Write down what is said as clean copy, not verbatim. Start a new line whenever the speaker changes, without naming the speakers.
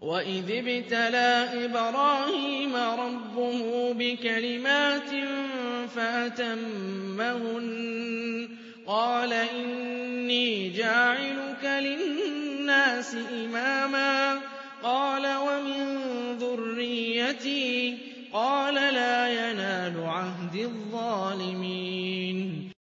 وَإِذِ ابْتَلَىٰ إِبْرَاهِيمَ رَبُّهُ بِكَلِمَاتٍ فَأَتَمَّهُنَّ قَالَ إِنِّي جَاعِلُكَ لِلنَّاسِ إِمَامًا ۖ قَالَ وَمِن ذُرِّيَّتِي ۖ قَالَ لَا يَنَالُ عَهْدِي الظَّالِمِينَ